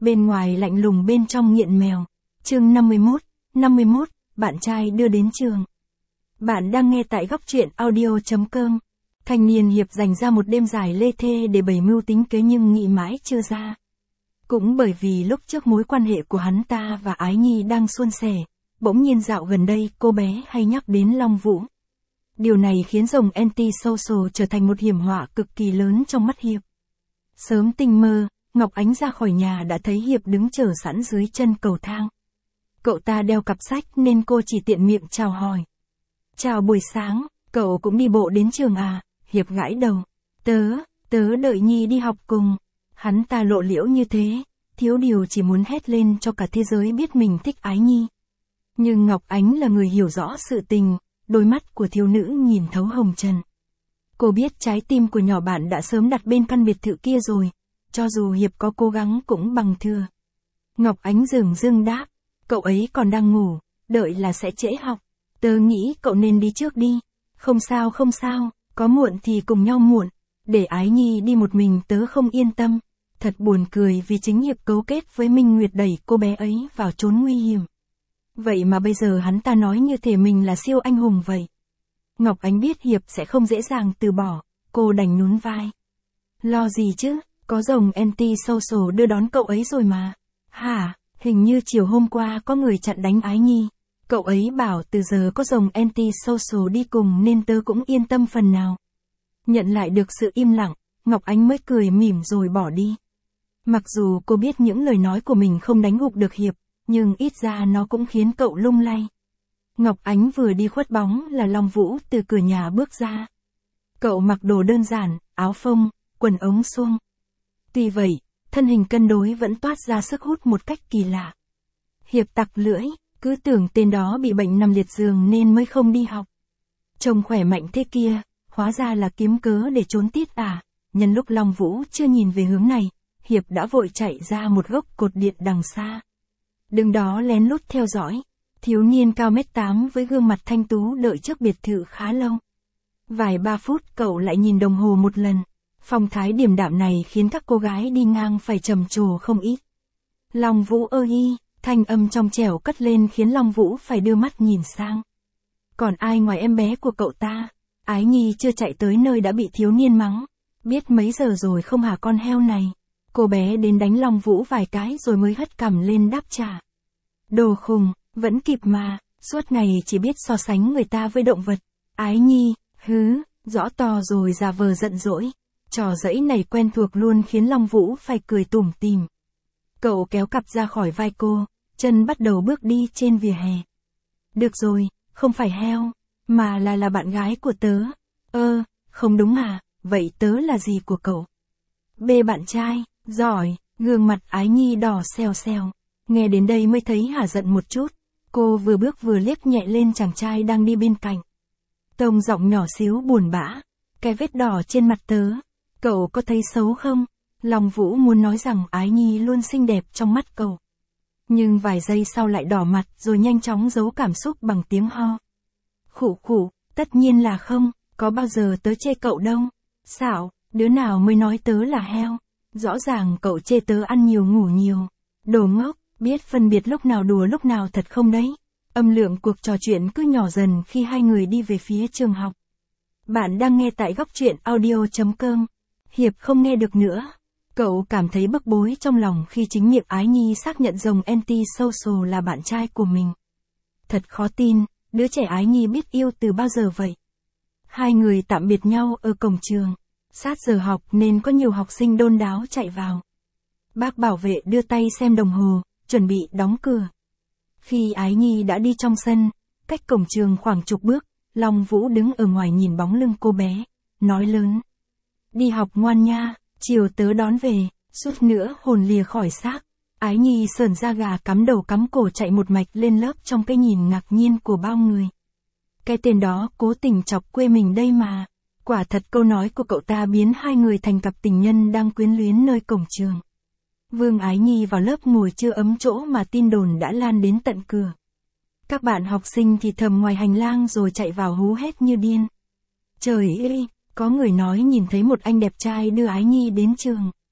Bên ngoài lạnh lùng bên trong nghiện mèo. Chương 51, bạn trai đưa đến trường. Bạn đang nghe tại góc truyện audio.com. Thanh niên Hiệp dành ra một đêm dài lê thê để bày mưu tính kế nhưng nghĩ mãi chưa ra. Cũng bởi vì lúc trước mối quan hệ của hắn ta và Ái Nhi đang suôn sẻ, bỗng nhiên dạo gần đây cô bé hay nhắc đến Long Vũ. Điều này khiến rồng anti-social trở thành một hiểm họa cực kỳ lớn trong mắt Hiệp. Sớm tinh mơ, Ngọc Ánh ra khỏi nhà đã thấy Hiệp đứng chờ sẵn dưới chân cầu thang. Cậu ta đeo cặp sách nên cô chỉ tiện miệng chào hỏi. Chào buổi sáng, cậu cũng đi bộ đến trường à? Hiệp gãi đầu. Tớ đợi Nhi đi học cùng. Hắn ta lộ liễu như thế, thiếu điều chỉ muốn hét lên cho cả thế giới biết mình thích Ái Nhi. Nhưng Ngọc Ánh là người hiểu rõ sự tình, đôi mắt của thiếu nữ nhìn thấu hồng trần. Cô biết trái tim của nhỏ bạn đã sớm đặt bên căn biệt thự kia rồi, cho dù Hiệp có cố gắng cũng bằng thừa. Ngọc Ánh dửng dưng đáp, cậu ấy còn đang ngủ, đợi là sẽ trễ học. Tớ nghĩ cậu nên đi trước đi. Không sao, có muộn thì cùng nhau muộn. Để Ái Nhi đi một mình tớ không yên tâm. Thật buồn cười vì chính Hiệp cấu kết với Minh Nguyệt đẩy cô bé ấy vào chốn nguy hiểm. Vậy mà bây giờ hắn ta nói như thể mình là siêu anh hùng vậy. Ngọc Ánh biết Hiệp sẽ không dễ dàng từ bỏ, cô đành nhún vai. Lo gì chứ, có rồng anti-social đưa đón cậu ấy rồi mà. Hả, hình như chiều hôm qua có người chặn đánh Ái Nhi. Cậu ấy bảo từ giờ có rồng anti-social đi cùng nên tớ cũng yên tâm phần nào. Nhận lại được sự im lặng, Ngọc Ánh mới cười mỉm rồi bỏ đi. Mặc dù cô biết những lời nói của mình không đánh gục được Hiệp, nhưng ít ra nó cũng khiến cậu lung lay. Ngọc Ánh vừa đi khuất bóng là Long Vũ từ cửa nhà bước ra. Cậu mặc đồ đơn giản, áo phông, quần ống suông. Tuy vậy, thân hình cân đối vẫn toát ra sức hút một cách kỳ lạ. Hiệp tặc lưỡi, cứ tưởng tên đó bị bệnh nằm liệt giường nên mới không đi học. Trông khỏe mạnh thế kia, hóa ra là kiếm cớ để trốn tít à. Nhân lúc Long Vũ chưa nhìn về hướng này, Hiệp đã vội chạy ra một gốc cột điện đằng xa. Đứng đó lén lút theo dõi. Thiếu niên cao 1m8 với gương mặt thanh tú đợi trước biệt thự khá lâu. Vài 3 phút cậu lại nhìn đồng hồ một lần. Phong thái điềm đạm này khiến các cô gái đi ngang phải trầm trồ không ít. Long Vũ ơi, thanh âm trong trẻo cất lên khiến Long Vũ phải đưa mắt nhìn sang. Còn ai ngoài em bé của cậu ta? Ái Nhi chưa chạy tới nơi đã bị thiếu niên mắng. Biết mấy giờ rồi không hả con heo này? Cô bé đến đánh Long Vũ vài cái rồi mới hất cằm lên đáp trả. Đồ khùng, vẫn kịp mà, suốt ngày chỉ biết so sánh người ta với động vật. Ái Nhi, rõ to rồi giả vờ giận dỗi. Trò giỡn này quen thuộc luôn khiến Long Vũ phải cười tủm tỉm. Cậu kéo cặp ra khỏi vai cô, chân bắt đầu bước đi trên vỉa hè. Được rồi, không phải heo, mà là bạn gái của tớ. Không đúng à, vậy tớ là gì của cậu? Bạn trai, giỏi, gương mặt Ái Nhi đỏ xèo xèo. Nghe đến đây mới thấy hả giận một chút. Cô vừa bước vừa liếc nhẹ lên chàng trai đang đi bên cạnh. Tông giọng nhỏ xíu buồn bã. Cái vết đỏ trên mặt tớ, cậu có thấy xấu không? Long Vũ muốn nói rằng Ái Nhi luôn xinh đẹp trong mắt cậu. Nhưng vài giây sau lại đỏ mặt rồi nhanh chóng giấu cảm xúc bằng tiếng ho. Khụ, tất nhiên là không, có bao giờ tớ chê cậu đâu. Xạo, đứa nào mới nói tớ là heo? Rõ ràng cậu chê tớ ăn nhiều ngủ nhiều. Đồ ngốc, biết phân biệt lúc nào đùa lúc nào thật không đấy? Âm lượng cuộc trò chuyện cứ nhỏ dần khi hai người đi về phía trường học. Bạn đang nghe tại góc truyện audio.com. Hiệp không nghe được nữa. Cậu cảm thấy bức bối trong lòng khi chính miệng Ái Nhi xác nhận rồng anti-social là bạn trai của mình. Thật khó tin, đứa trẻ Ái Nhi biết yêu từ bao giờ vậy? Hai người tạm biệt nhau ở cổng trường. Sát giờ học nên có nhiều học sinh đôn đáo chạy vào. Bác bảo vệ đưa tay xem đồng hồ, chuẩn bị đóng cửa. Khi Ái Nhi đã đi trong sân, cách cổng trường khoảng chục bước, Long Vũ đứng ở ngoài nhìn bóng lưng cô bé, nói lớn. Đi học ngoan nha, chiều tớ đón về, suốt nữa hồn lìa khỏi xác. Ái Nhi sởn da gà cắm đầu cắm cổ chạy một mạch lên lớp trong cái nhìn ngạc nhiên của bao người. Cái tên đó cố tình chọc quê mình đây mà. Quả thật câu nói của cậu ta biến hai người thành cặp tình nhân đang quyến luyến nơi cổng trường. Vương Ái Nhi vào lớp ngồi chưa ấm chỗ mà tin đồn đã lan đến tận cửa. Các bạn học sinh thì thầm ngoài hành lang rồi chạy vào hú hét như điên. Trời ơi, có người nói nhìn thấy một anh đẹp trai đưa Ái Nhi đến trường.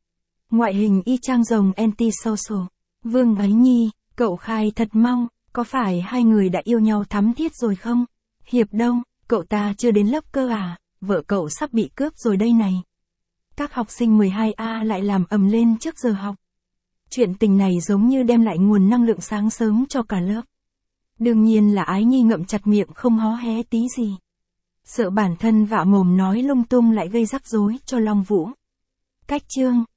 Ngoại hình y chang rồng anti-social. Vương Ái Nhi, cậu khai thật mau, có phải hai người đã yêu nhau thắm thiết rồi không? Hiệp Đông, cậu ta chưa đến lớp cơ à, vợ cậu sắp bị cướp rồi đây này. Các học sinh 12A lại làm ầm lên trước giờ học. Chuyện tình này giống như đem lại nguồn năng lượng sáng sớm cho cả lớp. Đương nhiên là Ái Nhi ngậm chặt miệng không hó hé tí gì. Sợ bản thân vạ mồm nói lung tung lại gây rắc rối cho Long Vũ. Cách chương